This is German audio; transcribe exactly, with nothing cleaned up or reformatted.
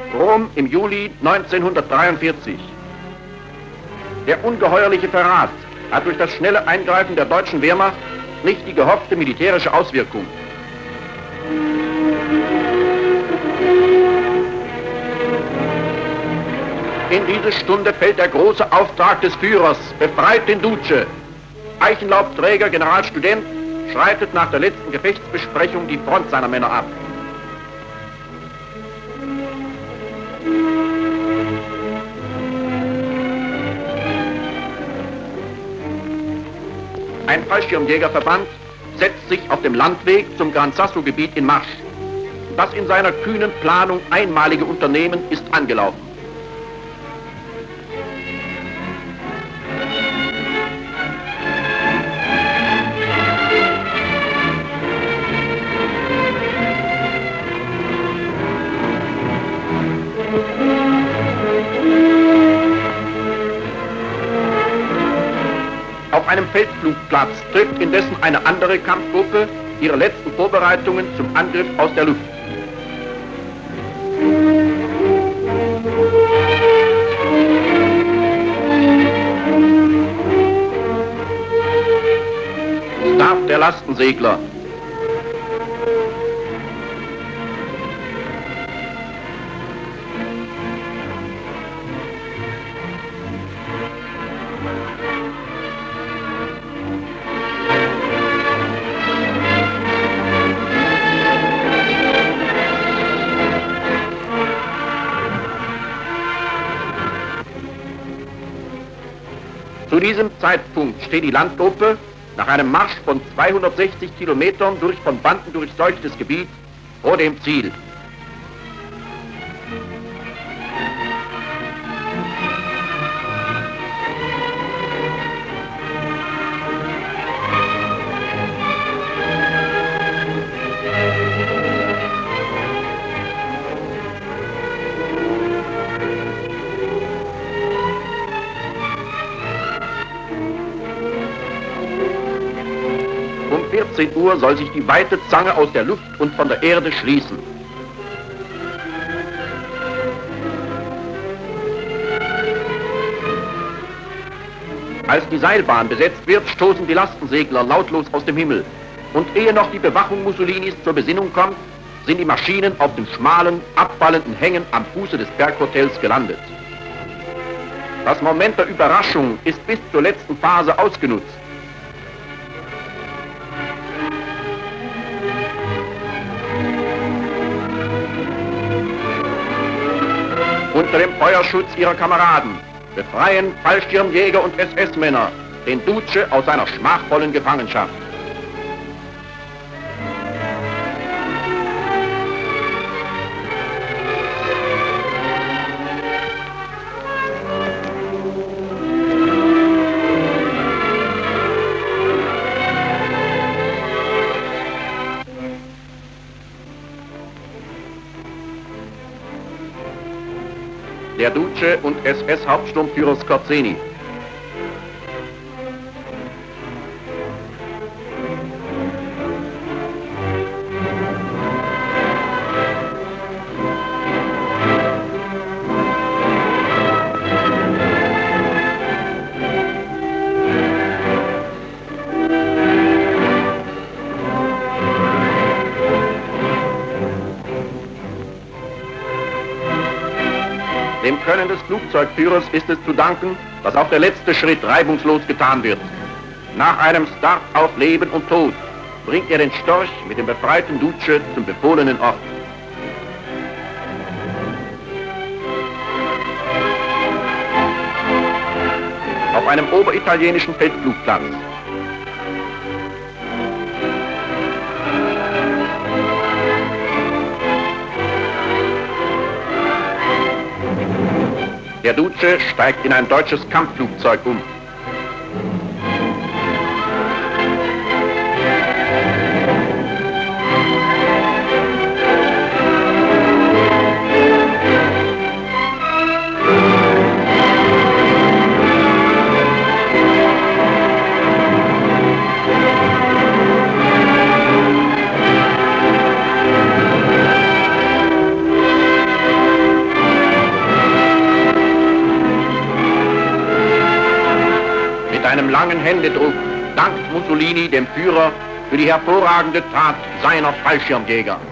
Rom im Juli neunzehnhundertdreiundvierzig. Der ungeheuerliche Verrat hat durch das schnelle Eingreifen der deutschen Wehrmacht nicht die gehoffte militärische Auswirkung. In diese Stunde fällt der große Auftrag des Führers: Befreit den Duce! Eichenlaubträger General Student schreitet nach der letzten Gefechtsbesprechung die Front seiner Männer ab. Ein Fallschirmjägerverband setzt sich auf dem Landweg zum Gran Sasso-Gebiet in Marsch. Das in seiner kühnen Planung einmalige Unternehmen ist angelaufen. Auf einem Feldflugplatz trifft indessen eine andere Kampfgruppe ihre letzten Vorbereitungen zum Angriff aus der Luft. Stab der Lastensegler. Zu diesem Zeitpunkt steht die Landgruppe nach einem Marsch von zweihundertsechzig Kilometern durch von Banden durchseuchtes Gebiet vor dem Ziel. Um vierzehn Uhr soll sich die weite Zange aus der Luft und von der Erde schließen. Als die Seilbahn besetzt wird, stoßen die Lastensegler lautlos aus dem Himmel. Und ehe noch die Bewachung Mussolinis zur Besinnung kommt, sind die Maschinen auf den schmalen, abfallenden Hängen am Fuße des Berghotels gelandet. Das Moment der Überraschung ist bis zur letzten Phase ausgenutzt. Unter dem Feuerschutz ihrer Kameraden befreien Fallschirmjäger und S S-Männer den Duce aus seiner schmachvollen Gefangenschaft. Der Duce und S S-Hauptsturmführer Skorzeny. Dem Können des Flugzeugführers ist es zu danken, dass auch der letzte Schritt reibungslos getan wird. Nach einem Start auf Leben und Tod bringt er den Storch mit dem befreiten Duce zum befohlenen Ort. Auf einem oberitalienischen Feldflugplatz. Der Duce steigt in ein deutsches Kampfflugzeug um. einem langen Händedruck dankt Mussolini dem Führer für die hervorragende Tat seiner Fallschirmjäger.